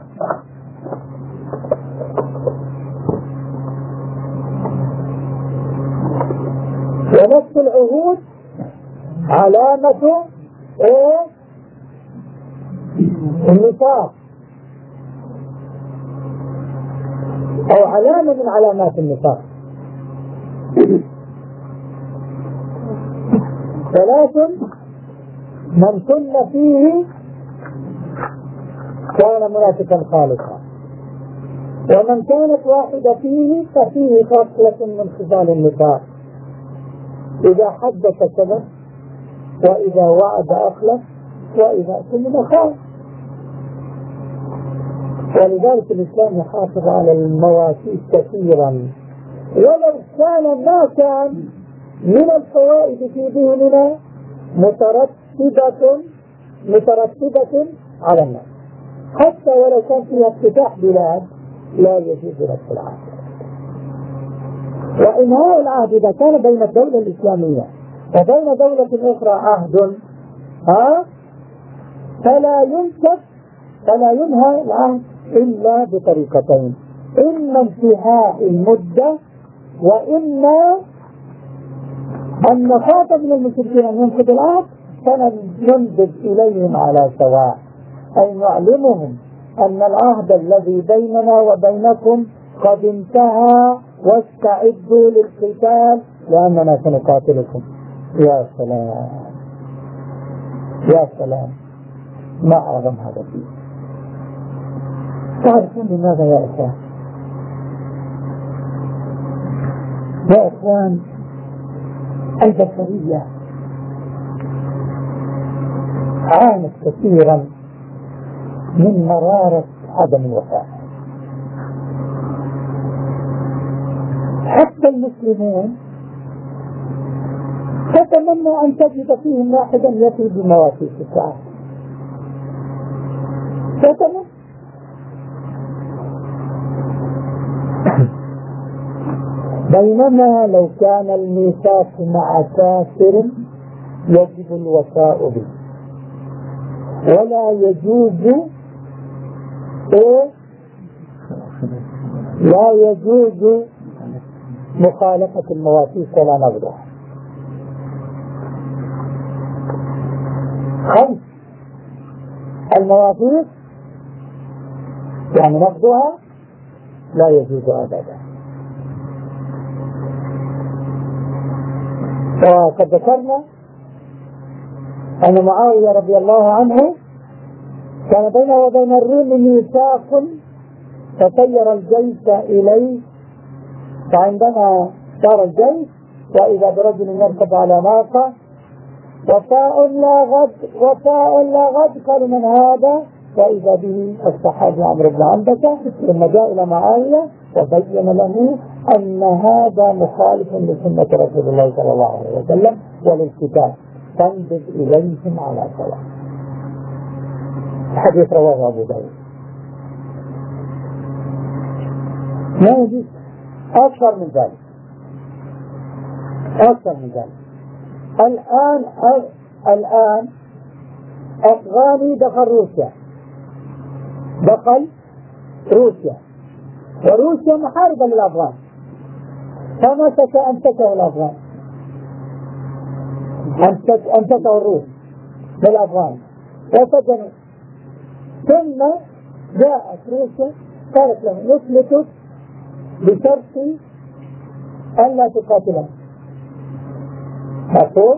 ونفس العهود علامة النفاق، أو علامة من علامات النفاق. 3 من كن فيه كان منافقا خالصا، ومن كانت واحدة فيه ففيه خصلة من خصال النفاق: إذا حدث كذب، وإذا وعد أخلف، وإذا اؤتمن خان. ولذلك الإسلام يحافظ على المواثيق كثيرا، ولو كان ما كان من الفوائد في ذهننا مترتبة على الناس، حتى ولو كان فيها افتتاح بلاد لا يجوز رد العهد. وإنهاء العهد إذا كان بين الدولة الإسلامية وبين دولة أخرى عهد فلا ينهى العهد إلا بطريقتين: إما انتهاء المدة، وإما أن نخاف من المشركين أن ينقض العهد فننبذ إليهم على سواء، أي نعلمهم أن العهد الذي بيننا وبينكم قد انتهى واستعدوا للقتال لأننا سنقاتلكم. يا سلام يا سلام، ما أعظم هذا الدين. تعرفون لماذا يا إخوان؟ يا إخوان، البشرية عانت كثيرا من مرارة عدم الوفاء. حتى المسلمون تتمنى أن تجد فيهم واحدا يفي بمواثيق الساعة، تتمنى. بينما لو كان الميثاق مع كافر يجب الوفاء به، ولا يجوز مخالفة المواثيق ولا نقضها. 5 المواثيق يعني نقضها لا يجوز أبدا. وقد ذكرنا أن معاوية رضي الله عنه كان بينه وبين الروم ميثاق فسير الجيش إليه، فعندما صار الجيش وإذا برجل يركب على ناقة: وفاء لا غد وفاء لا غد. قالوا: من هذا؟ فإذا به الصحابي عمرو بن عنبسة، ثم جاء إلى معاوية وبين له أن هذا مخالف لسنة رسول الله صلى الله عليه وسلم وللكتاب، فانبذ إليهم على سواء. حديث رواه أبو داود. ما يجوز أكثر من ذلك. الآن أفغاني دخل روسيا وروسيا محاربة للأفغان، فمسك أمسكه الأفغان، أمسكه الروس للأفغان وسجنوا. ثم جاءت روسيا قالت لهم: نسلتك بشرط أن لا تقاتلهم. أقول: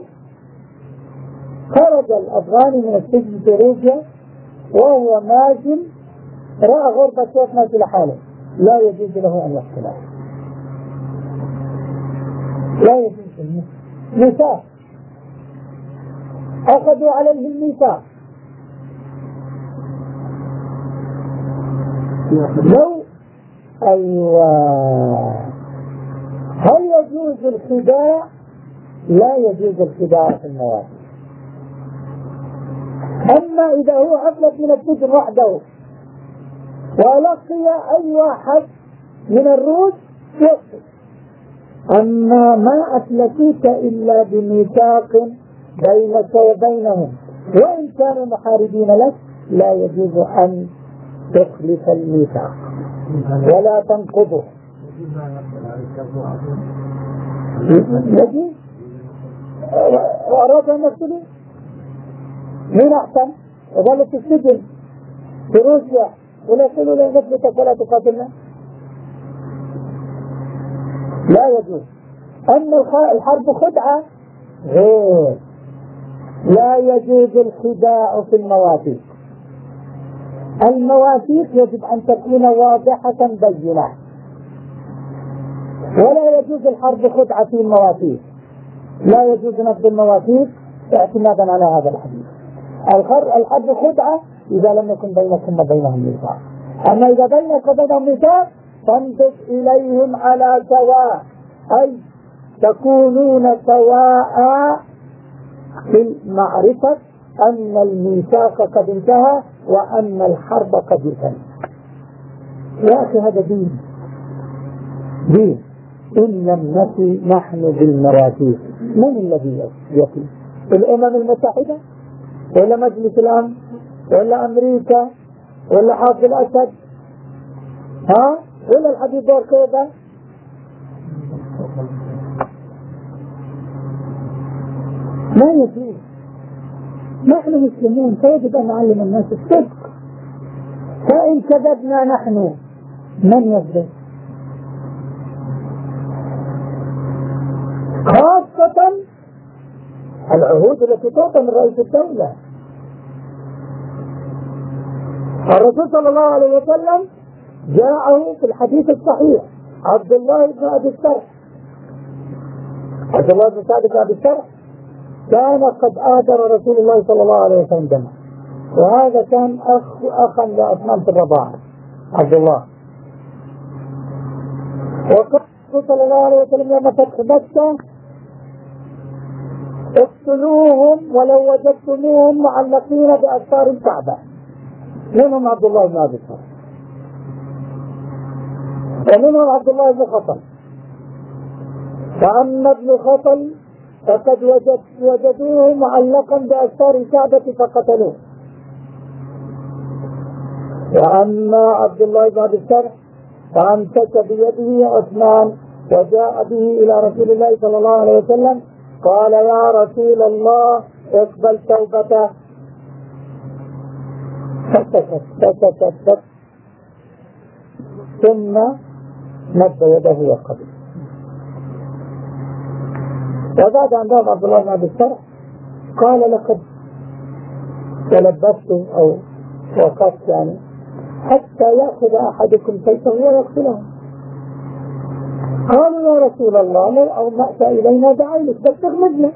خرج الأفغاني من السجن في روسيا وهو ماجن، رأى غرفة سيف ماشي لحاله، لا يجوز له أن يقتله، لا يجوز. ميثاق، أخذوا عليه الميثاق. لو هل يجوز الخداع؟ لا يجوز الخداع في المواقف. أما إذا هو أفلت من السجن وحده ولقي أي واحد من الروس يقتل، أما ما أفلتوك إلا بميثاق بينك وبينهم، وإن كانوا محاربين لك لا يجوز أن تخلف الميثاق ولا تنقضه. يجوز. وأراد أن يقتلوا، مين أحسن؟ وظلت في السجن في روسيا ولا يقولوا له نثبتك ولا تقاتلنا؟ لا يجوز. أما الحرب خدعة غير، لا يجوز الخداع في المواثيق. المواثيق يجب أن تكون واضحة بينة، ولا يجوز الحرب خدعة في المواثيق. لا يجوز نقض المواثيق اعتمادا على هذا الحديث. الحرب خدعة إذا لم يكن بينكم وبينهم ميثاق، أما إذا بينك وبينهم ميثاق فانبذ إليهم على سواء، أي تكونون سواء في معرفة أن الميثاق قد انتهى وأن الحرب قد انتهت. يا أخي هذا دين. إن لم نفي نحن بالمراكز. من الذي يفي؟ الأمم المتحدة ولا مجلس الأمن ولا أمريكا ولا حافظ الأسد ولا الحبيب بورقيبة؟ ما يجوز. نحن مسلمون فيجب أن نعلم الناس الصدق. فإن كذبنا نحن من يكذب؟ خاصة العهود التي تعطى من رئيس الدولة. الرسول صلى الله عليه وسلم جاءه في الحديث الصحيح عبد الله بن أبي السرح، عبد الله بن سعد بن أبي السرح كان قد آثر رسول الله صلى الله عليه وسلم دمه، وهذا كان أخا لعثمان في الرضاعة عبد الله. وقال صلى الله عليه وسلم لما فتح مكة اقتلوهم ولو وجدتموهم معلقين بأسفار الكعبة. منهم عبد الله بن أبي السرح ومنهم عبد الله بن خطل. فأما ابن خطل فقد وجدوه معلقا بأسفار الكعبة فقتلوه. وأما عبد الله بن أبي السرح فأمسك بيده عثمان وجاء به إلى رسول الله صلى الله عليه وسلم قال يا رسول الله اقبل توبته. فسكت ثم مد يده وقبل. وبعد أن ذهب عبد الله بن أبي السرح قال لقد تلبست أو وقفت يعني حتى يأخذ أحدكم سيفه ويقتله. قالوا يا رسول الله لو أومأت إلينا دعينك بس تغمدنا.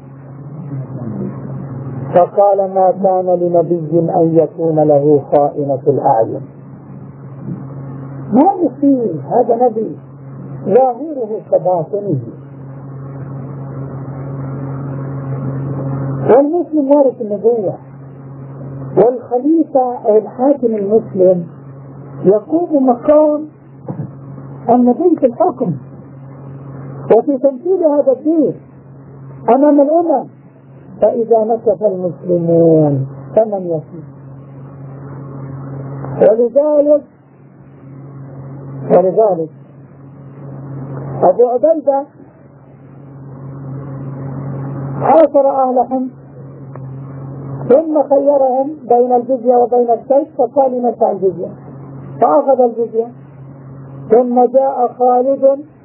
فقال ما كان لنبي أن يكون له خائنة الأعين. ما يصير هذا نبي ظاهره كباطنه. والمسلم وارث النبوة، والخليفة أو الحاكم المسلم يقوم مقام النبي في الحكم وفي تنفيذ هذا الدين أمام الأمم. فإذا نكث المسلمون فمن يفي؟ ولذلك أبو عبيدة عاصر أهل حمص ثم خيرهم بين الجزية وبين السيف فقال ندفع الجزية فأخذ الجزية. ثم جاء خالد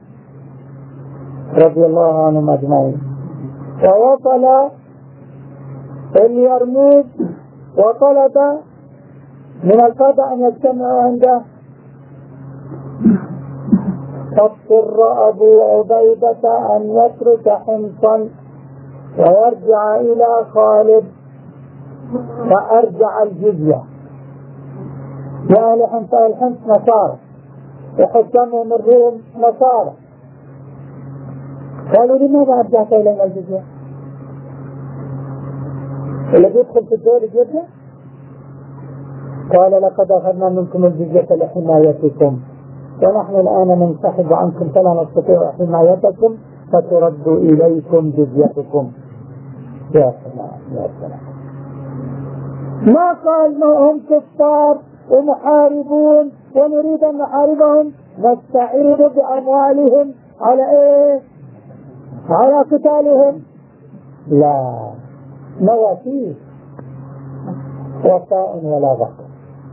رضي الله عنهم أجمعين ووصل اليرموك وطلب من القادة أن يجتمعوا عنده، فاضطر أبو عبيدة أن يترك حمصا ويرجع إلى خالد فأرجع الجزية. لأهل حمص الحمص نصارى وحكامهم الروم نصارى. قالوا لماذا أرجعت إلينا الجزية؟ الذي يدخل في الدول الجزية؟ قال لقد أخذنا منكم الجزية لحمايتكم ونحن الآن ننسحب عنكم فلا نستطيع حمايتكم فترد إليكم جزيتكم. يا سلام يا سلام. ما قال ما هم كفار ومحاربون ونريد أن نحاربهم نستعيد بأموالهم على إيه؟ على قتالهم. لا، مواثيق وفاء ولا غفر.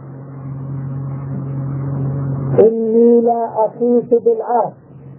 إني لا أخيف بالعهد،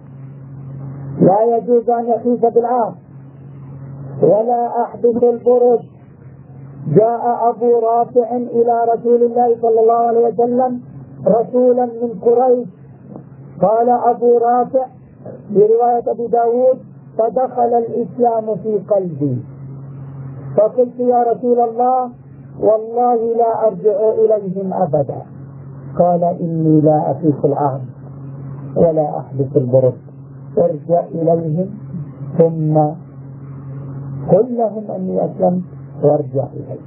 لا يجوز أن يخيف بالعهد ولا أحدث البرج. جاء أبو رافع إلى رسول الله صلى الله عليه وسلم رسولا من قريش. قال أبو رافع في رواية أبي داود فدخل الإسلام في قلبي. فقلت يا رسول الله والله لا أرجع إليهم أبدا. قال إني لا أخيف العهد ولا أحدث البرد، ارجع إليهم ثم قل لهم أني أسلمت وارجع إليهم.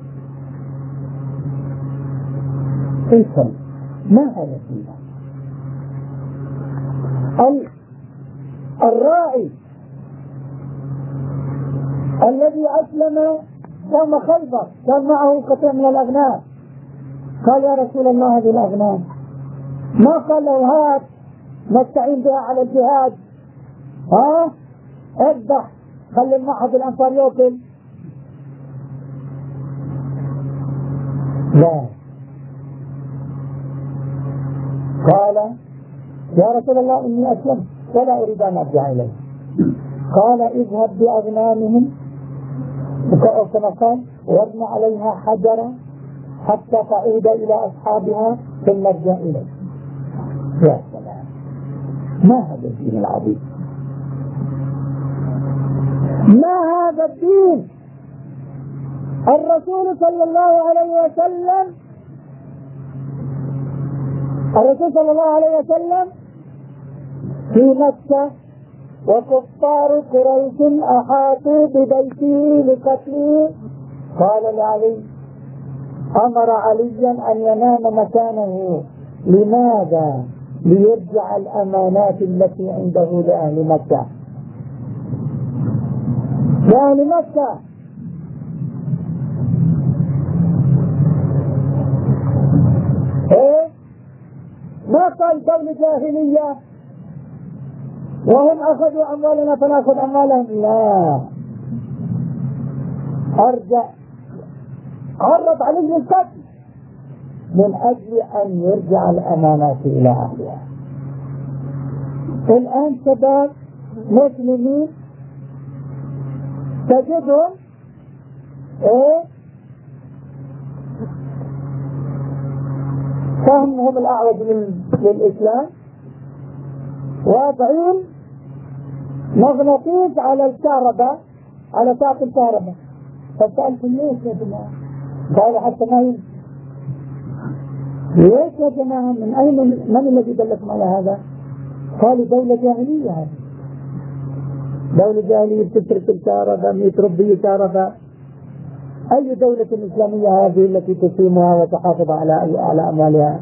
إذن ما هذا فيها؟ الراعي الذي أسلم يوم خيبر كان معه قطيع من الأغنام، قال يا رسول الله هذه الأغنام، ما قال له هات نستعين بها على الجهاد، اذبح خلي المعهد الأنصار يأكل، لا، قال يا رسول الله إني أسلمت ولا أريد أن أرجع إليه. قال اذهب بأغنامهم كما قال وابن عليها حجرا حتى تعود إلى أصحابها ثم ارجع إليه. يا سلام، ما هذا الدين العظيم، ما هذا الدين. الرسول صلى الله عليه وسلم في مكة وكفار قريش أحاطوا ببيته لقتله، قال لعلي، أمر عليا أن ينام مكانه. لماذا؟ ليرجع الأمانات التي عنده لأهل مكة. لأهل مكة ما قال دولة جاهلية وهم أخذوا أموالنا فنأخذ أموالهم، لا، أرجع عرض عليه القتل من أجل أن يرجع الأمانات إلى أهلها. الآن شباب مسلمين تجدهم فهمهم الأعوج للإسلام واضعين مغناطيس على الكهرباء، على ساق الكهرباء. فسألت ليش يا جماعة؟ قال حتى ما يمكن. ليش يا جماعة؟ من أين من الذي دلكم على هذا؟ قالوا دولة جاهلية هذه، دولة جاهلية بتترك الكهرباء، يتربي كهرباء. أي دولة إسلامية هذه التي تقيمها وتحافظ على أموالها؟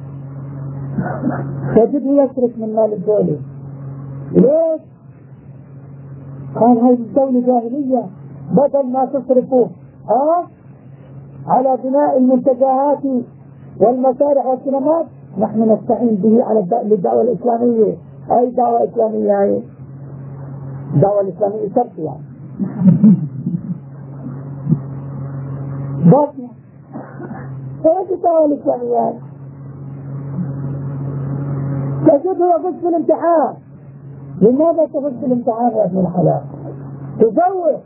تجده يصرف من مال الدولة. ليش؟ قال هذه الدولة جاهلية، بدل ما تصرفوا على بناء المنتجعات والمسارح والسينمات نحن نستعين به على الدعوة الإسلامية. أي دعوة إسلامية هي؟ الدعوة الإسلامية شرط يعني باطنة. ايش الدعوة الإسلامية؟ تجده يفوز في الامتحان. لماذا تفوز في الامتحان يا ابن الحلال؟ تزوج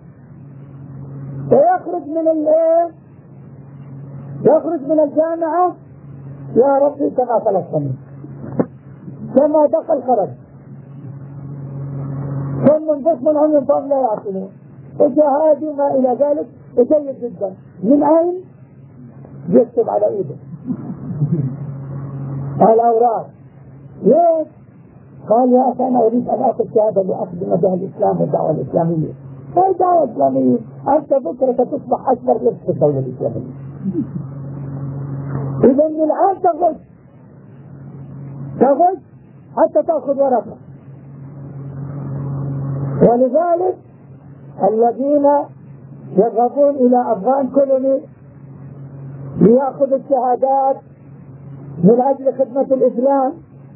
ويخرج يخرج من الجامعة يا ربي كما خلقتني، كما دخل خرج، ثم انفصل من عمر فهم لا يعقلون، وشهادي ما إلى ذلك جيد جدا. من أين؟ يكتب على إيده الأوراق. ليش؟ قال يا أخي أنا أريد أن أخذ شهادة لأخدم بها الإسلام والدعوة الإسلامية. أي دعوة إسلامية؟ أنت بكرة تصبح أكبر لبس في الدولة الإسلامية. إذا من الآن تغش حتى تأخذ ورقة. ولذلك الذين يذهبون إلى أفغان كولوني ليأخذوا الشهادات من أجل خدمة الإسلام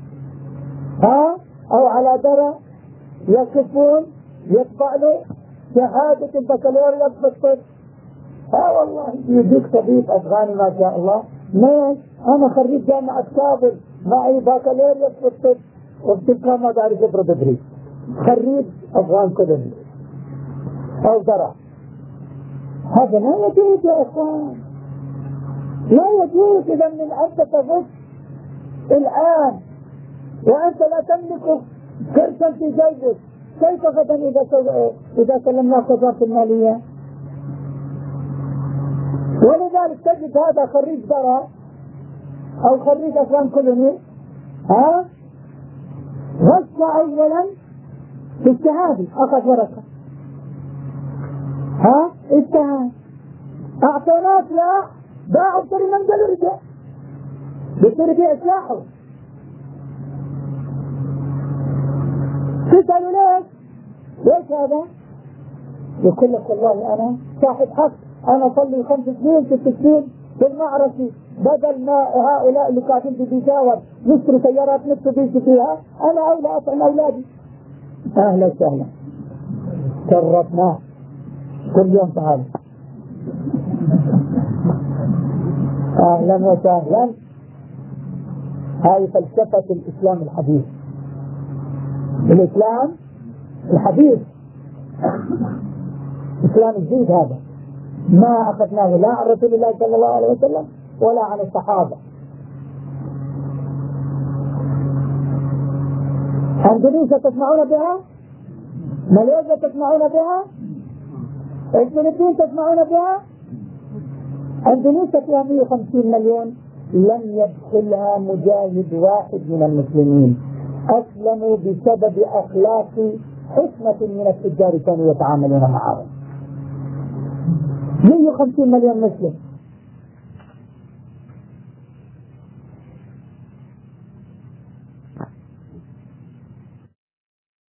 أو على درى يكفون يطبع له شهادة البكالوريوس في الطب. والله يجيك طبيب أفغاني ما شاء الله، ماشي، أنا خريج جامعة كابل معي بكالوريوس في الطب وبتبقى مدارس برودبري، خريج أفغان كولوني أو درى. هذا لا يجوز يا إخوان، لا يجوز. إذا من أنت تفوز الآن وأنت لا تملك قرشا في جيبك، كيف غدا إذا سلمناك وزارة المالية؟ ولذلك تجد هذا خريج درى أو خريج أفغان كولوني غش أولا في الشهادة، أخذ ورقة اشتهى، أعطيناه سلاح، باعوا بطري منزل ورجع بطري سلاحه. تسألوا ليش هذا؟ يقول لك والله أنا صاحب حق، أنا أصلي 5 سنين 6 سنين في المعركة، بدل ما هؤلاء اللي قاعدين في بيجاور يشتروا سيارات متسوبيشي فيها، أنا أولى أطعم أولادي. أهلا وسهلا، شرفناه كل يوم تعالى. أهلا وسهلا. هذه فلسفة الإسلام الحديث. الإسلام الحديث إسلام جديد، هذا ما أخذناه لا عن رسول الله صلى الله عليه وسلم ولا عن الصحابة. أندونيسيا تسمعون بها؟ ماليزيا تسمعون بها؟ الفلبين تسمعون بها؟ أندونيسيا فيها 150 مليون، لم يدخلها مجاهد واحد من المسلمين، أسلموا بسبب أخلاق حكمة من التجار كانوا يتعاملون معهم. 150 مليون مسلم،